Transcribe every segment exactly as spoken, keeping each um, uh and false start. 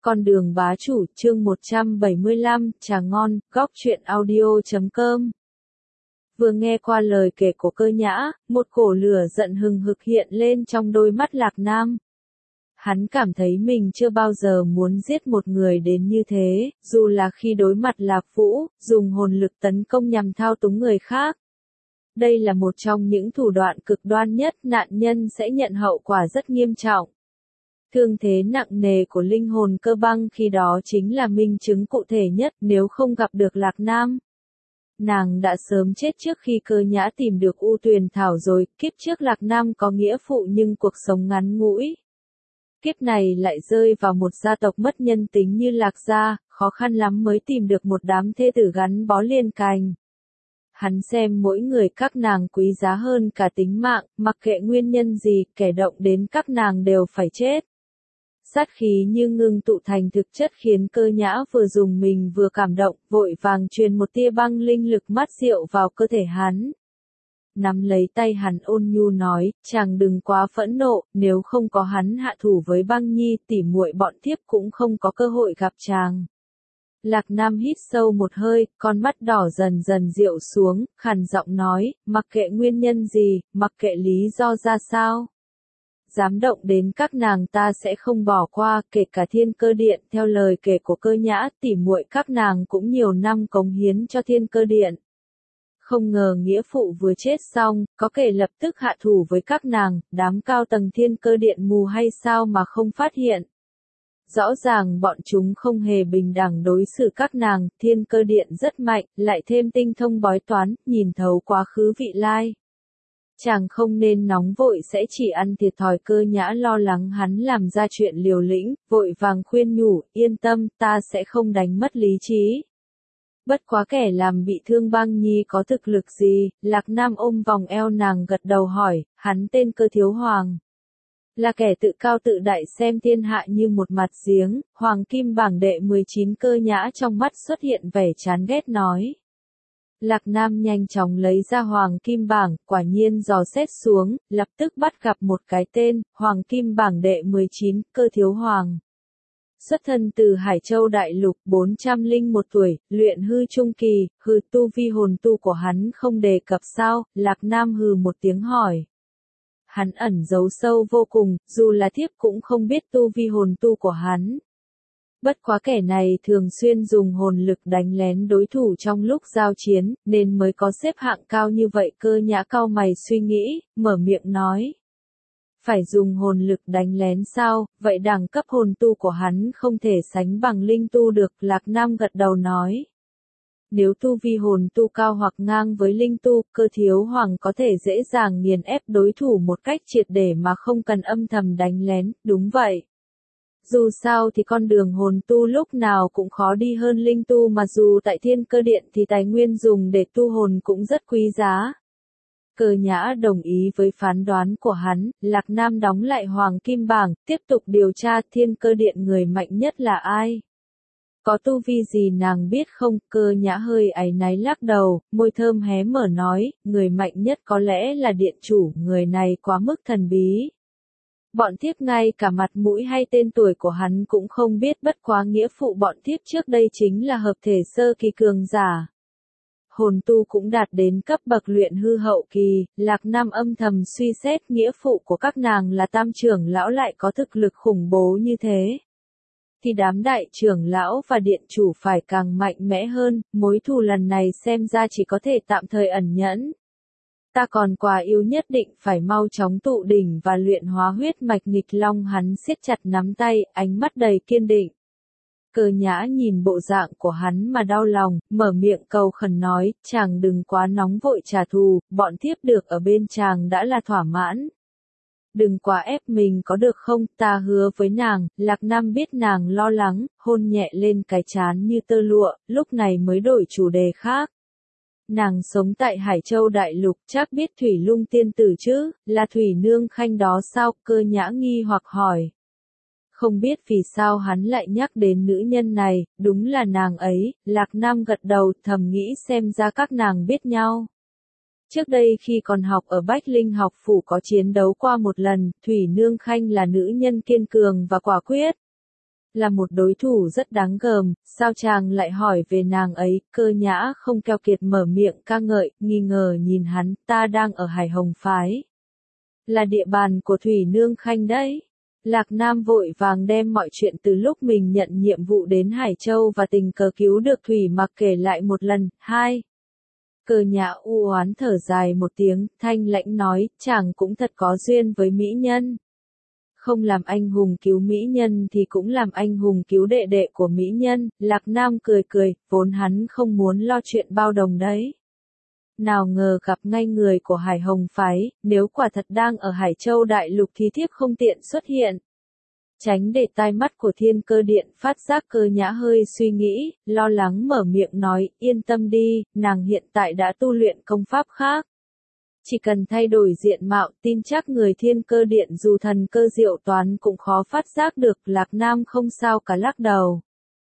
Con đường bá chủ, chương một trăm bảy mươi lăm, trà ngon, góc truyện audio chấm com. Vừa nghe qua lời kể của Cơ Nhã, một cổ lửa giận hừng hực hiện lên trong đôi mắt Lạc Nam. Hắn cảm thấy mình chưa bao giờ muốn giết một người đến như thế, dù là khi đối mặt Lạc Vũ, dùng hồn lực tấn công nhằm thao túng người khác. Đây là một trong những thủ đoạn cực đoan nhất, nạn nhân sẽ nhận hậu quả rất nghiêm trọng. Thương thế nặng nề của linh hồn Cơ Băng khi đó chính là minh chứng cụ thể nhất, nếu không gặp được Lạc Nam. Nàng đã sớm chết trước khi Cơ Nhã tìm được U Tuyền Thảo rồi, kiếp trước Lạc Nam có nghĩa phụ nhưng cuộc sống ngắn ngủi. Kiếp này lại rơi vào một gia tộc mất nhân tính như Lạc gia, khó khăn lắm mới tìm được một đám thê tử gắn bó liên cành. Hắn xem mỗi người các nàng quý giá hơn cả tính mạng, mặc kệ nguyên nhân gì, kẻ động đến các nàng đều phải chết. Sát khí như ngưng tụ thành thực chất khiến Cơ Nhã vừa dùng mình vừa cảm động, vội vàng truyền một tia băng linh lực mát rượu vào cơ thể hắn. Nắm lấy tay hắn ôn nhu nói, chàng đừng quá phẫn nộ, nếu không có hắn hạ thủ với Băng Nhi, tỉ muội bọn thiếp cũng không có cơ hội gặp chàng. Lạc Nam hít sâu một hơi, con mắt đỏ dần dần dịu xuống, khàn giọng nói, mặc kệ nguyên nhân gì, mặc kệ lý do ra sao. Dám động đến các nàng ta sẽ không bỏ qua, kể cả Thiên Cơ Điện. Theo lời kể của Cơ Nhã, tỉ muội các nàng cũng nhiều năm cống hiến cho Thiên Cơ Điện. Không ngờ nghĩa phụ vừa chết xong, có kẻ lập tức hạ thủ với các nàng, đám cao tầng Thiên Cơ Điện mù hay sao mà không phát hiện. Rõ ràng bọn chúng không hề bình đẳng đối xử các nàng, Thiên Cơ Điện rất mạnh, lại thêm tinh thông bói toán, nhìn thấu quá khứ vị lai. Chàng không nên nóng vội sẽ chỉ ăn thiệt thòi. Cơ Nhã lo lắng hắn làm ra chuyện liều lĩnh, vội vàng khuyên nhủ, yên tâm, ta sẽ không đánh mất lý trí. Bất quá kẻ làm bị thương Băng Nhi có thực lực gì? Lạc Nam ôm vòng eo nàng gật đầu hỏi, hắn tên Cơ Thiếu Hoàng. Là kẻ tự cao tự đại xem thiên hạ như một mặt giếng, Hoàng Kim bảng đệ mười chín. Cơ Nhã trong mắt xuất hiện vẻ chán ghét nói. Lạc Nam nhanh chóng lấy ra Hoàng Kim bảng, quả nhiên dò xét xuống, lập tức bắt gặp một cái tên, Hoàng Kim bảng đệ mười chín, Cơ Thiếu Hoàng. Xuất thân từ Hải Châu Đại Lục, bốn trăm lẻ một tuổi, luyện hư trung kỳ, hư tu vi hồn tu của hắn không đề cập sao? Lạc Nam hừ một tiếng hỏi. Hắn ẩn giấu sâu vô cùng, dù là thiếp cũng không biết tu vi hồn tu của hắn. Bất quá kẻ này thường xuyên dùng hồn lực đánh lén đối thủ trong lúc giao chiến, nên mới có xếp hạng cao như vậy. Cơ Nhã cau mày suy nghĩ, mở miệng nói. Phải dùng hồn lực đánh lén sao, vậy đẳng cấp hồn tu của hắn không thể sánh bằng linh tu được. Lạc Nam gật đầu nói. Nếu tu vi hồn tu cao hoặc ngang với linh tu, Cơ Thiếu Hoàng có thể dễ dàng nghiền ép đối thủ một cách triệt để mà không cần âm thầm đánh lén, đúng vậy. Dù sao thì con đường hồn tu lúc nào cũng khó đi hơn linh tu, mà dù tại Thiên Cơ Điện thì tài nguyên dùng để tu hồn cũng rất quý giá. Cơ Nhã đồng ý với phán đoán của hắn, Lạc Nam đóng lại Hoàng Kim bảng, tiếp tục điều tra Thiên Cơ Điện người mạnh nhất là ai. Có tu vi gì nàng biết không? Cơ Nhã hơi áy náy lắc đầu, môi thơm hé mở nói, người mạnh nhất có lẽ là điện chủ, người này quá mức thần bí. Bọn thiếp ngay cả mặt mũi hay tên tuổi của hắn cũng không biết, bất quá nghĩa phụ bọn thiếp trước đây chính là hợp thể sơ kỳ cường giả. Hồn tu cũng đạt đến cấp bậc luyện hư hậu kỳ. Lạc Nam âm thầm suy xét, nghĩa phụ của các nàng là tam trưởng lão lại có thực lực khủng bố như thế. Thì đám đại trưởng lão và điện chủ phải càng mạnh mẽ hơn, mối thù lần này xem ra chỉ có thể tạm thời ẩn nhẫn. Ta còn quá yếu, nhất định phải mau chóng tụ đỉnh và luyện hóa huyết mạch nghịch long. Hắn siết chặt nắm tay, ánh mắt đầy kiên định. Cơ Nhã nhìn bộ dạng của hắn mà đau lòng, mở miệng cầu khẩn nói, chàng đừng quá nóng vội trả thù, bọn thiếp được ở bên chàng đã là thỏa mãn. Đừng quá ép mình có được không, ta hứa với nàng. Lạc Nam biết nàng lo lắng, hôn nhẹ lên cái trán như tơ lụa, lúc này mới đổi chủ đề khác. Nàng sống tại Hải Châu Đại Lục, chắc biết Thủy Lung tiên tử chứ, là Thủy Nương Khanh đó sao? Cơ Nhã nghi hoặc hỏi. Không biết vì sao hắn lại nhắc đến nữ nhân này, đúng là nàng ấy. Lạc Nam gật đầu, thầm nghĩ xem ra các nàng biết nhau. Trước đây khi còn học ở Bách Linh học phủ có chiến đấu qua một lần, Thủy Nương Khanh là nữ nhân kiên cường và quả quyết. Là một đối thủ rất đáng gờm, sao chàng lại hỏi về nàng ấy, Cơ Nhã không keo kiệt mở miệng ca ngợi, nghi ngờ nhìn hắn, ta đang ở Hải Hồng Phái. Là địa bàn của Thủy Nương Khanh đấy. Lạc Nam vội vàng đem mọi chuyện từ lúc mình nhận nhiệm vụ đến Hải Châu và tình cờ cứu được Thủy Mặc kể lại một lần, hai. Cơ Nhã u oán thở dài một tiếng, thanh lãnh nói, chàng cũng thật có duyên với mỹ nhân. Không làm anh hùng cứu mỹ nhân thì cũng làm anh hùng cứu đệ đệ của mỹ nhân, Lạc Nam cười cười, vốn hắn không muốn lo chuyện bao đồng đấy. Nào ngờ gặp ngay người của Hải Hồng Phái, nếu quả thật đang ở Hải Châu Đại Lục thì thiếp không tiện xuất hiện. Tránh để tai mắt của Thiên Cơ Điện phát giác. Cơ Nhã hơi suy nghĩ, lo lắng mở miệng nói, yên tâm đi, nàng hiện tại đã tu luyện công pháp khác. Chỉ cần thay đổi diện mạo, tin chắc người Thiên Cơ Điện dù thần cơ diệu toán cũng khó phát giác được. Lạc Nam không sao cả lắc đầu.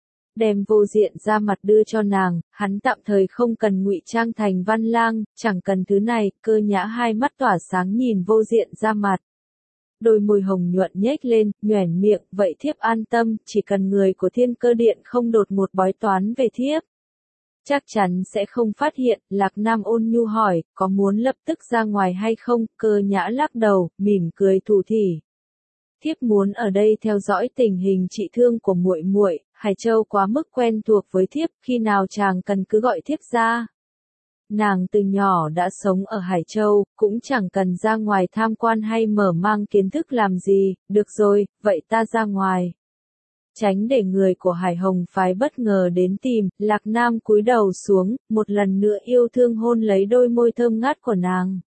Đem vô diện ra mặt đưa cho nàng, hắn tạm thời không cần ngụy trang thành Văn Lang, chẳng cần thứ này. Cơ Nhã hai mắt tỏa sáng nhìn vô diện ra mặt. Đôi môi hồng nhuận nhếch lên, nhoẻn miệng, vậy thiếp an tâm, chỉ cần người của Thiên Cơ Điện không đột một bói toán về thiếp. Chắc chắn sẽ không phát hiện. Lạc Nam ôn nhu hỏi, có muốn lập tức ra ngoài hay không? Cơ Nhã lắc đầu, mỉm cười thủ thỉ. Thiếp muốn ở đây theo dõi tình hình trị thương của muội muội. Hải Châu quá mức quen thuộc với thiếp, khi nào chàng cần cứ gọi thiếp ra. Nàng từ nhỏ đã sống ở Hải Châu, cũng chẳng cần ra ngoài tham quan hay mở mang kiến thức làm gì. Được rồi, vậy ta ra ngoài. Tránh để người của Hải Hồng Phái bất ngờ đến tìm, Lạc Nam cúi đầu xuống, một lần nữa yêu thương hôn lấy đôi môi thơm ngát của nàng.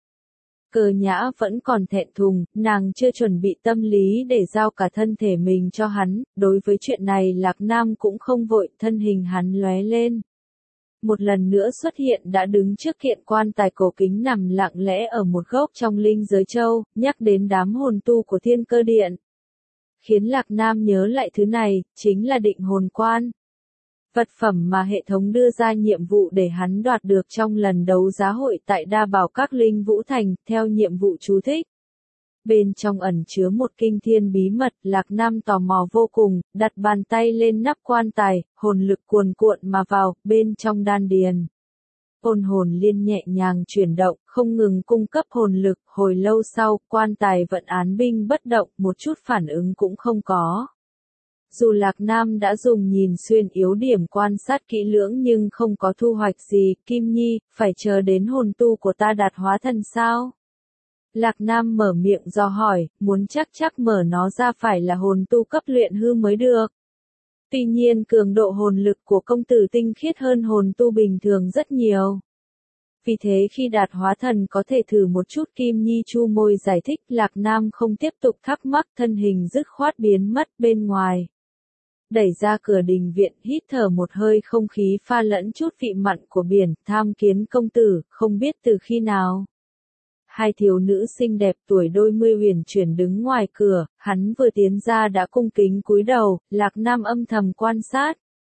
Cơ Nhã vẫn còn thẹn thùng, nàng chưa chuẩn bị tâm lý để giao cả thân thể mình cho hắn, đối với chuyện này Lạc Nam cũng không vội, thân hình hắn lóe lên. Một lần nữa xuất hiện đã đứng trước kiện quan tài cổ kính nằm lặng lẽ ở một góc trong linh giới châu, nhắc đến đám hồn tu của Thiên Cơ Điện. Khiến Lạc Nam nhớ lại thứ này, chính là định hồn quan. Vật phẩm mà hệ thống đưa ra nhiệm vụ để hắn đoạt được trong lần đấu giá hội tại Đa Bảo Các Linh Vũ Thành, theo nhiệm vụ chú thích. Bên trong ẩn chứa một kinh thiên bí mật, Lạc Nam tò mò vô cùng, đặt bàn tay lên nắp quan tài, hồn lực cuồn cuộn mà vào, bên trong đan điền. Ôn hồn liên nhẹ nhàng chuyển động, không ngừng cung cấp hồn lực, hồi lâu sau, quan tài vẫn án binh bất động, một chút phản ứng cũng không có. Dù Lạc Nam đã dùng nhìn xuyên yếu điểm quan sát kỹ lưỡng nhưng không có thu hoạch gì, Kim Nhi, phải chờ đến hồn tu của ta đạt hóa thần sao? Lạc Nam mở miệng do hỏi, muốn chắc chắc mở nó ra phải là hồn tu cấp luyện hư mới được. Tuy nhiên cường độ hồn lực của công tử tinh khiết hơn hồn tu bình thường rất nhiều. Vì thế khi đạt hóa thần có thể thử một chút. Kim Nhi chu môi giải thích. Lạc Nam không tiếp tục thắc mắc, thân hình dứt khoát biến mất bên ngoài. Đẩy ra cửa đình viện, hít thở một hơi không khí pha lẫn chút vị mặn của biển, tham kiến công tử, không biết từ khi nào. Hai thiếu nữ xinh đẹp tuổi đôi mươi huyền chuyển đứng ngoài cửa, hắn vừa tiến ra đã cung kính cúi đầu, Lạc Nam âm thầm quan sát.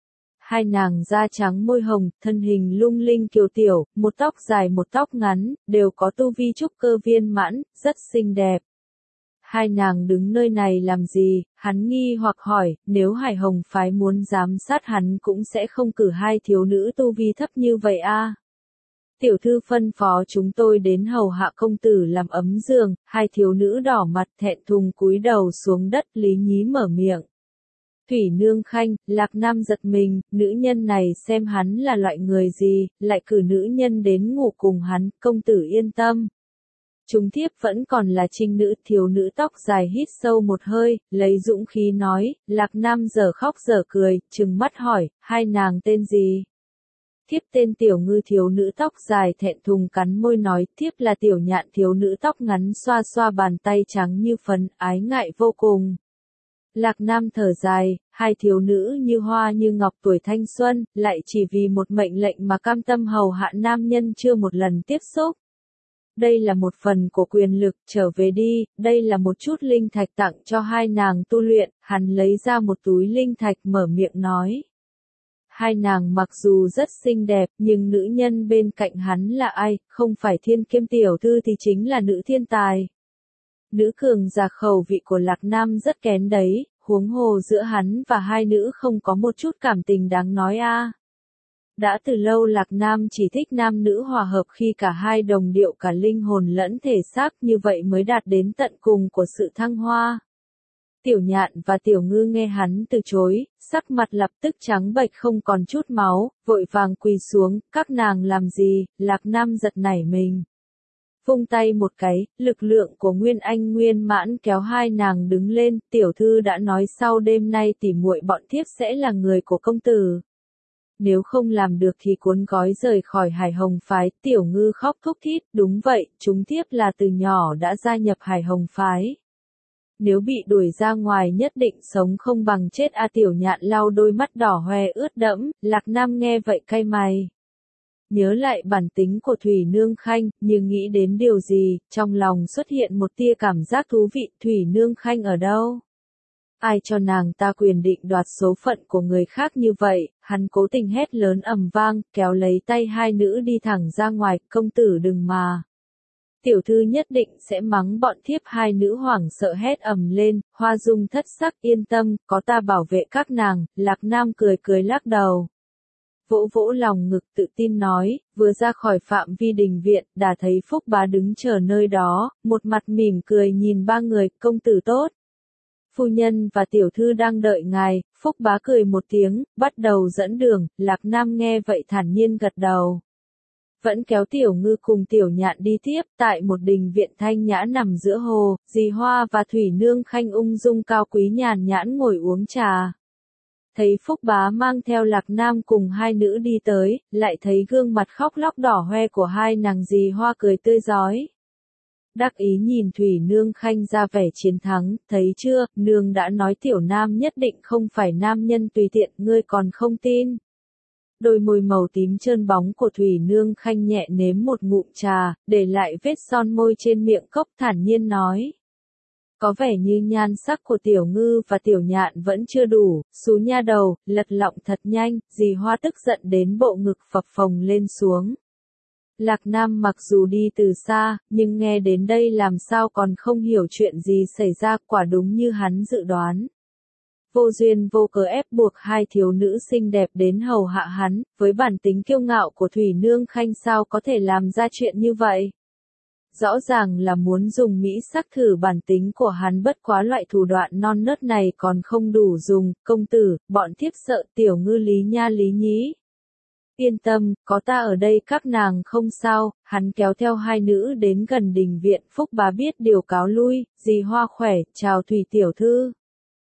Hai nàng da trắng môi hồng, thân hình lung linh kiều tiểu, một tóc dài một tóc ngắn, đều có tu vi trúc cơ viên mãn, rất xinh đẹp. Hai nàng đứng nơi này làm gì? Hắn nghi hoặc hỏi, nếu Hải Hồng Phái muốn giám sát hắn cũng sẽ không cử hai thiếu nữ tu vi thấp như vậy a. Tiểu thư phân phó chúng tôi đến hầu hạ công tử làm ấm giường. Hai thiếu nữ đỏ mặt thẹn thùng cúi đầu xuống đất. Lý Nhí mở miệng. Thủy Nương Khanh. Lạc Nam giật mình, nữ nhân này xem hắn là loại người gì, lại cử nữ nhân đến ngủ cùng hắn. Công tử yên tâm. Chúng thiếp vẫn còn là trinh nữ. Thiếu nữ tóc dài hít sâu một hơi, lấy dũng khí nói. Lạc Nam giờ khóc giờ cười, trừng mắt hỏi, hai nàng tên gì? Thiếp tên Tiểu Ngư. Thiếu nữ tóc dài thẹn thùng cắn môi nói, thiếp là Tiểu Nhạn. Thiếu nữ tóc ngắn xoa xoa bàn tay trắng như phấn, ái ngại vô cùng. Lạc Nam thở dài, hai thiếu nữ như hoa như ngọc tuổi thanh xuân, lại chỉ vì một mệnh lệnh mà cam tâm hầu hạ nam nhân chưa một lần tiếp xúc. Đây là một phần của quyền lực, trở về đi, đây là một chút linh thạch tặng cho hai nàng tu luyện. Hắn lấy ra một túi linh thạch mở miệng nói. Hai nàng mặc dù rất xinh đẹp, nhưng nữ nhân bên cạnh hắn là ai? Không phải Thiên Kiêm tiểu thư thì chính là nữ thiên tài. Nữ cường giả khẩu vị của Lạc Nam rất kén đấy, huống hồ giữa hắn và hai nữ không có một chút cảm tình đáng nói a. Đã từ lâu Lạc Nam chỉ thích nam nữ hòa hợp khi cả hai đồng điệu cả linh hồn lẫn thể xác, như vậy mới đạt đến tận cùng của sự thăng hoa. Tiểu Nhạn và Tiểu Ngư nghe hắn từ chối, sắc mặt lập tức trắng bệch không còn chút máu, vội vàng quỳ xuống, các nàng làm gì? Lạc Nam giật nảy mình. Vung tay một cái, lực lượng của Nguyên Anh Nguyên Mãn kéo hai nàng đứng lên, tiểu thư đã nói sau đêm nay tỉ muội bọn thiếp sẽ là người của công tử. Nếu không làm được thì cuốn gói rời khỏi Hải Hồng phái. Tiểu Ngư khóc thút thít, đúng vậy, chúng thiếp là từ nhỏ đã gia nhập Hải Hồng phái. Nếu bị đuổi ra ngoài nhất định sống không bằng chết a. Tiểu Nhạn lau đôi mắt đỏ hoe ướt đẫm, Lạc Nam nghe vậy cay mày. Nhớ lại bản tính của Thủy Nương Khanh, nhưng nghĩ đến điều gì, trong lòng xuất hiện một tia cảm giác thú vị. Thủy Nương Khanh ở đâu? Ai cho nàng ta quyền định đoạt số phận của người khác như vậy? Hắn cố tình hét lớn ầm vang, kéo lấy tay hai nữ đi thẳng ra ngoài, công tử đừng mà. Tiểu thư nhất định sẽ mắng bọn thiếp. Hai nữ hoảng sợ hét ầm lên, Hoa Dung thất sắc, yên tâm, có ta bảo vệ các nàng. Lạc Nam cười cười lắc đầu. Vỗ vỗ lòng ngực tự tin nói, vừa ra khỏi phạm vi đình viện, đã thấy Phúc Bá đứng chờ nơi đó, một mặt mỉm cười nhìn ba người, công tử tốt. Phu nhân và tiểu thư đang đợi ngài. Phúc Bá cười một tiếng, bắt đầu dẫn đường. Lạc Nam nghe vậy thản nhiên gật đầu. Vẫn kéo Tiểu Ngư cùng Tiểu Nhạn đi tiếp, tại một đình viện thanh nhã nằm giữa hồ, Dì Hoa và Thủy Nương Khanh ung dung cao quý nhàn nhãn ngồi uống trà. Thấy Phúc Bá mang theo Lạc Nam cùng hai nữ đi tới, lại thấy gương mặt khóc lóc đỏ hoe của hai nàng. Dì Hoa cười tươi rói. Đắc ý nhìn Thủy Nương Khanh ra vẻ chiến thắng, thấy chưa, nương đã nói Tiểu Nam nhất định không phải nam nhân tùy tiện, ngươi còn không tin. Đôi môi màu tím trơn bóng của Thủy Nương Khanh nhẹ nếm một ngụm trà, để lại vết son môi trên miệng cốc, thản nhiên nói. Có vẻ như nhan sắc của Tiểu Ngư và Tiểu Nhạn vẫn chưa đủ, xú nha đầu, lật lọng thật nhanh. Dì Hoa tức giận đến bộ ngực phập phồng lên xuống. Lạc Nam mặc dù đi từ xa, nhưng nghe đến đây làm sao còn không hiểu chuyện gì xảy ra, quả đúng như hắn dự đoán. Vô duyên vô cớ ép buộc hai thiếu nữ xinh đẹp đến hầu hạ hắn, với bản tính kiêu ngạo của Thủy Nương Khanh sao có thể làm ra chuyện như vậy? Rõ ràng là muốn dùng mỹ sắc thử bản tính của hắn, bất quá loại thủ đoạn non nớt này còn không đủ dùng. Công tử, bọn thiếp sợ. Tiểu Ngư lý nha lý nhí. Yên tâm, có ta ở đây các nàng không sao. Hắn kéo theo hai nữ đến gần đình viện. Phúc Bá biết điều cáo lui. Dì Hoa khỏe, chào Thủy tiểu thư.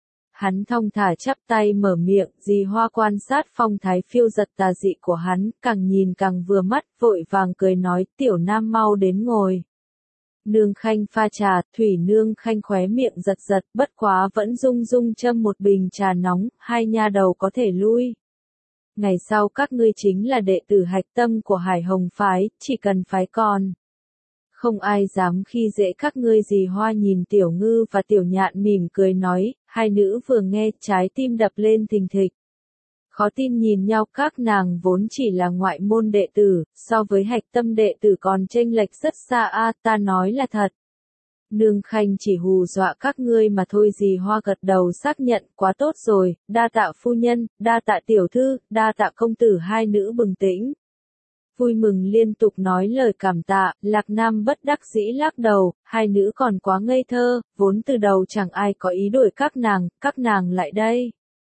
Hắn thong thả chắp tay mở miệng. Dì Hoa quan sát phong thái phiêu giật tà dị của hắn, càng nhìn càng vừa mắt, vội vàng cười nói, Tiểu Nam mau đến ngồi. Nương Khanh pha trà. Thủy Nương Khanh khóe miệng giật giật, bất quá vẫn rung rung châm một bình trà nóng. Hai nha đầu có thể lui. Ngày sau các ngươi chính là đệ tử hạch tâm của Hải Hồng phái, chỉ cần phái còn. Không ai dám khi dễ các ngươi. Dì Hoa nhìn Tiểu Ngư và Tiểu Nhạn mỉm cười nói, hai nữ vừa nghe trái tim đập lên thình thịch. Khó tin nhìn nhau, các nàng vốn chỉ là ngoại môn đệ tử, so với hạch tâm đệ tử còn chênh lệch rất xa a. Ta nói là thật. Nương Khanh chỉ hù dọa các ngươi mà thôi. Dì Hoa gật đầu xác nhận, quá tốt rồi, đa tạ phu nhân, đa tạ tiểu thư, đa tạ công tử. Hai nữ bừng tỉnh. Vui mừng liên tục nói lời cảm tạ. Lạc Nam bất đắc dĩ lắc đầu, hai nữ còn quá ngây thơ, vốn từ đầu chẳng ai có ý đuổi các nàng, các nàng lại đây.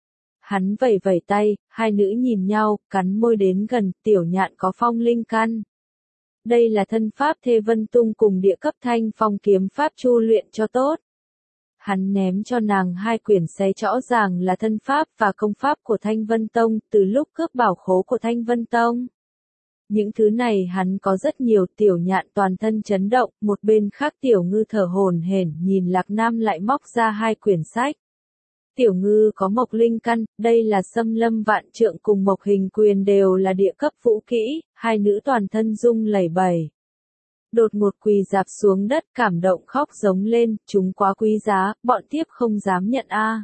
Hắn vẩy vẩy tay, hai nữ nhìn nhau, cắn môi đến gần. Tiểu Nhạn có phong linh căn. Đây là thân pháp Thê Vân Tung cùng địa cấp thanh phong kiếm pháp chu luyện cho tốt. Hắn ném cho nàng hai quyển sách, rõ ràng là thân pháp và công pháp của Thanh Vân Tông, từ lúc cướp bảo khố của Thanh Vân Tông. Những thứ này hắn có rất nhiều. Tiểu Nhạn toàn thân chấn động, một bên khác Tiểu Ngư thở hổn hển nhìn Lạc Nam lại móc ra hai quyển sách. Tiểu Ngư có mộc linh căn, đây là Xâm Lâm Vạn Trượng cùng Mộc Hình Quyền đều là địa cấp vũ kỹ. Hai nữ toàn thân rung lẩy bẩy. Đột ngột quỳ rạp xuống đất, cảm động khóc giống lên, chúng quá quý giá, bọn thiếp không dám nhận a.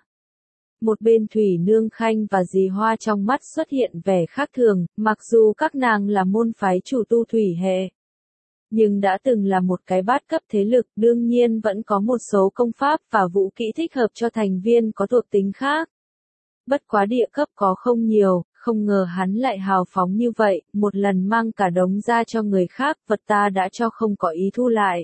Một bên Thủy Nương Khanh và Dì Hoa trong mắt xuất hiện vẻ khác thường, mặc dù các nàng là môn phái chủ tu thủy hệ. nhưng đã từng là một cái bát cấp thế lực, đương nhiên vẫn có một số công pháp và vũ kỹ thích hợp cho thành viên có thuộc tính khác. Bất quá địa cấp có không nhiều, không ngờ hắn lại hào phóng như vậy, một lần mang cả đống ra cho người khác, vật ta đã cho không có ý thu lại.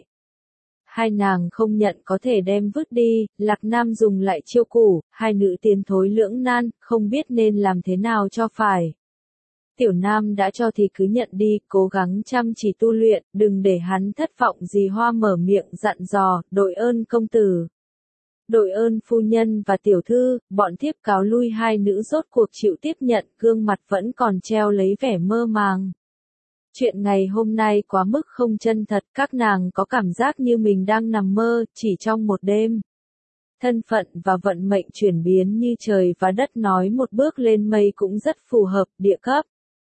Hai nàng không nhận có thể đem vứt đi, Lạc Nam dùng lại chiêu cũ, hai nữ tiến thối lưỡng nan, không biết nên làm thế nào cho phải. Tiểu Nam đã cho thì cứ nhận đi, cố gắng chăm chỉ tu luyện, đừng để hắn thất vọng. Dì Hoa mở miệng dặn dò, đội ơn công tử. Đội ơn phu nhân và tiểu thư, bọn thiếp cáo lui. Hai nữ rốt cuộc chịu tiếp nhận, gương mặt vẫn còn treo lấy vẻ mơ màng. Chuyện ngày hôm nay quá mức không chân thật, các nàng có cảm giác như mình đang nằm mơ, chỉ trong một đêm. Thân phận và vận mệnh chuyển biến như trời và đất, nói một bước lên mây cũng rất phù hợp, địa cấp.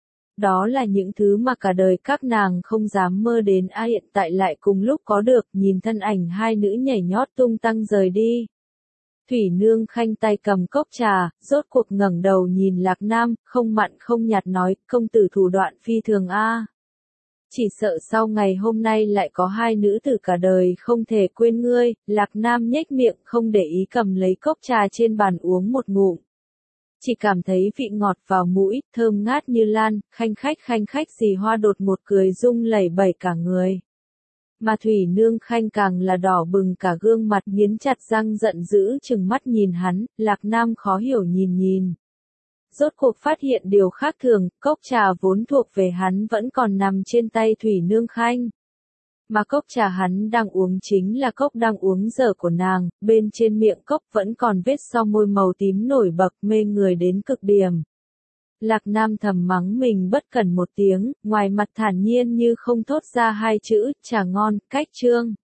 Đó là những thứ mà cả đời các nàng không dám mơ đến, a hiện tại lại cùng lúc có được. Nhìn thân ảnh hai nữ nhảy nhót tung tăng rời đi. Thủy Nương Khanh tay cầm cốc trà, rốt cuộc ngẩng đầu nhìn Lạc Nam, không mặn không nhạt nói, công tử thủ đoạn phi thường a. Chỉ sợ sau ngày hôm nay lại có hai nữ tử cả đời không thể quên ngươi. Lạc Nam nhếch miệng không để ý cầm lấy cốc trà trên bàn uống một ngụm. Chỉ cảm thấy vị ngọt vào mũi, thơm ngát như lan, khanh khách khanh khách. Dì Hoa đột một cười rung lẩy bẩy cả người. Mà Thủy Nương Khanh càng là đỏ bừng cả gương mặt, nghiến chặt răng giận dữ chừng mắt nhìn hắn. Lạc Nam khó hiểu nhìn nhìn. Rốt cuộc phát hiện điều khác thường, cốc trà vốn thuộc về hắn vẫn còn nằm trên tay Thủy Nương Khanh. Mà cốc trà hắn đang uống chính là cốc đang uống dở của nàng, bên trên miệng cốc vẫn còn vết so môi màu tím nổi bật, mê người đến cực điểm. Lạc Nam thầm mắng mình bất cẩn một tiếng, ngoài mặt thản nhiên như không thốt ra hai chữ, trà ngon, cách chương.